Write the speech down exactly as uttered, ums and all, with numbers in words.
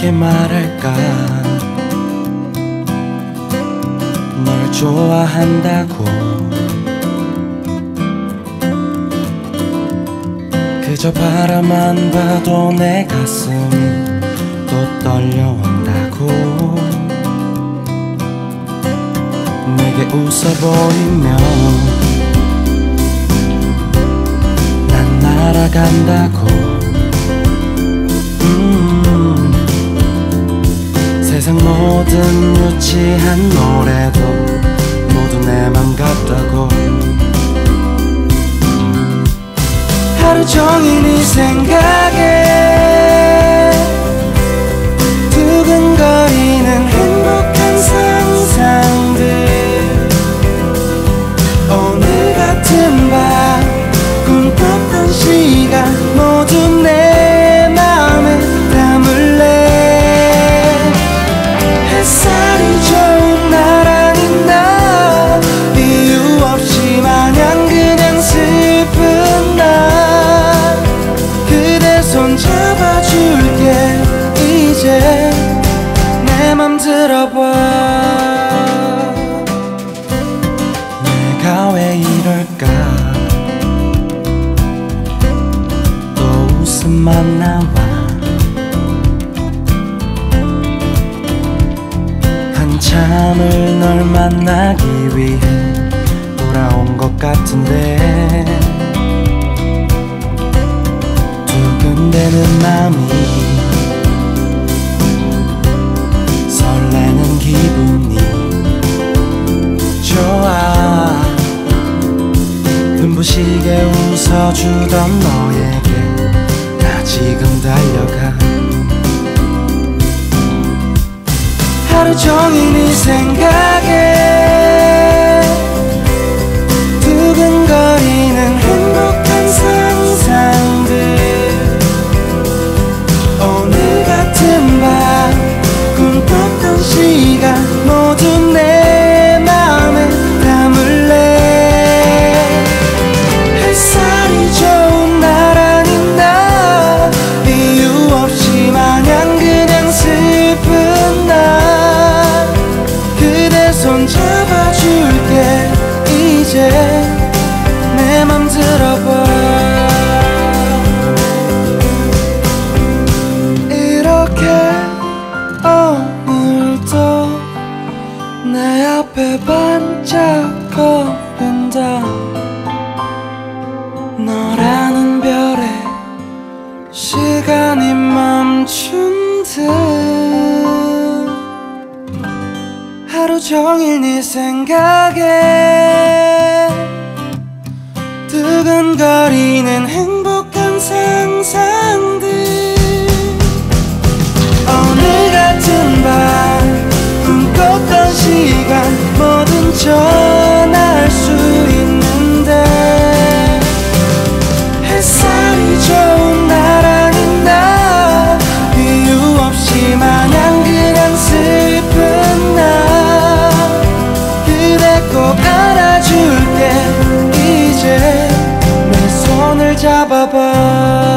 어떻게 말할까. 널 좋아한다고 그저 바라만 봐도 내 가슴이 또 떨려온다고. 내게 웃어 보이면 난 날아간다고. 음, 세상 모든 유치한 노래도 모두 내 맘 같다고. 하루 종일 네 생각에 두근거리는 행복한 상상들. 오늘 같은 밤 꿈꿨던 시간 모두 내 맘에 담을래. 햇살이 좋은 날 아닌 날 이유 없이 마냥 그냥 슬픈 날 그대 손 잡아줄게. 이제 내 맘 들어봐. 내가 왜 이럴까. 또 웃음만 나와. 한참을 널 만나기 위해 돌아온 것 같은데 두근대는 맘이 설레는 기분이 좋아. 눈부시게 웃어주던 너에게 나 지금 달려가. 하루 종일 네 생각에 두근거리는 행복한 상상들. 오늘 같은 밤 꿈꿨던 시간 모두 내 맘에 담을래. 햇살이 좋은 날 아닌 날 이유 없이 마냥 그냥 슬픈 날 그대 손 잡아줄게. 이제 내 맘 들어봐. 이렇게 오늘도 내 앞에 반짝거린다. 너라는 별에 시간이 멈춘 듯. 하루 종일 네 생각에 두근거리는 행복한 상상들. 오늘 같은 밤 꿈꿨던 시간 뭐든 전할 수 있는데 햇살이 좋은 날 아닌 날 이유 없이 마냥 그냥 슬픈 날 그대 꼭 안아줄게. 이제 내 손을 잡아봐.